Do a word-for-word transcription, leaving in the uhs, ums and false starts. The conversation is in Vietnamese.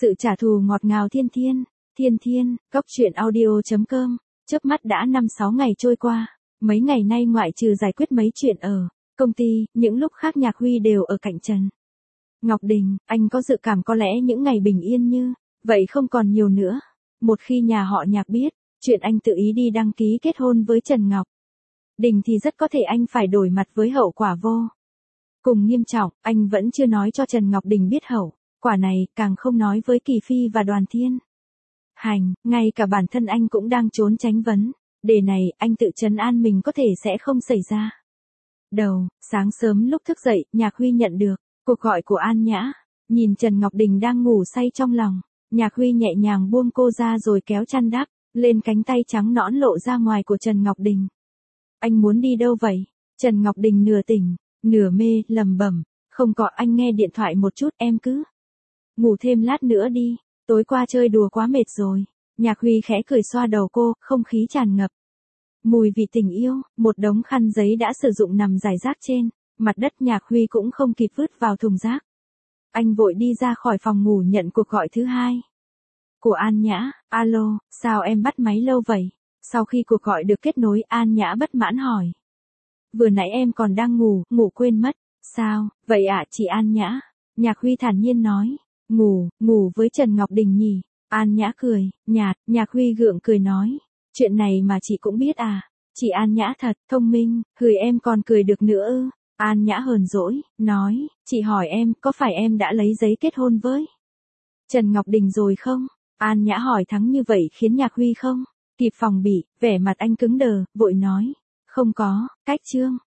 Sự trả thù ngọt ngào thiên thiên, thiên thiên, góc truyện audio.com, chớp mắt đã năm sáu ngày trôi qua, mấy ngày nay ngoại trừ giải quyết mấy chuyện ở công ty, những lúc khác Nhạc Huy đều ở cạnh Trần Ngọc Đình, anh có dự cảm có lẽ những ngày bình yên như vậy không còn nhiều nữa. Một khi nhà họ Nhạc biết chuyện anh tự ý đi đăng ký kết hôn với Trần Ngọc Đình thì rất có thể anh phải đổi mặt với hậu quả vô cùng nghiêm trọng. Anh vẫn chưa nói cho Trần Ngọc Đình biết hậu quả này, càng không nói với Kỳ Phi và Đoàn Thiên Hành, ngay cả bản thân anh cũng đang trốn tránh vấn đề này. Anh tự trấn an mình có thể sẽ không xảy ra. Đầu sáng sớm lúc thức dậy, Nhạc Huy nhận được cuộc gọi của An Nhã. Nhìn Trần Ngọc Đình đang ngủ say trong lòng, Nhạc Huy nhẹ nhàng buông cô ra rồi kéo chăn đắp lên cánh tay trắng nõn lộ ra ngoài của Trần Ngọc Đình. Anh muốn đi đâu vậy? Trần Ngọc Đình nửa tỉnh nửa mê lẩm bẩm. Không có, anh nghe điện thoại một chút, em cứ ngủ thêm lát nữa đi, tối qua chơi đùa quá mệt rồi. Nhạc Huy khẽ cười xoa đầu cô, không khí tràn ngập mùi vị tình yêu. Một đống khăn giấy đã sử dụng nằm rải rác trên mặt đất, Nhạc Huy cũng không kịp vứt vào thùng rác. Anh vội đi ra khỏi phòng ngủ nhận cuộc gọi thứ hai của An Nhã. Alo, sao em bắt máy lâu vậy? Sau khi cuộc gọi được kết nối, An Nhã bất mãn hỏi. Vừa nãy em còn đang ngủ, ngủ quên mất. Sao, vậy ạ à, chị An Nhã? Nhạc Huy thản nhiên nói. Ngủ, ngủ với Trần Ngọc Đình nhỉ? An Nhã cười, nhạt. Nhạc Huy gượng cười nói. Chuyện này mà chị cũng biết à? Chị An Nhã thật thông minh, hười em còn cười được nữa ư? An Nhã hờn dỗi, nói. Chị hỏi em, có phải em đã lấy giấy kết hôn với Trần Ngọc Đình rồi không? An Nhã hỏi thắng như vậy khiến Nhạc Huy không kịp phòng bị, vẻ mặt anh cứng đờ, vội nói. Không có, cách chương.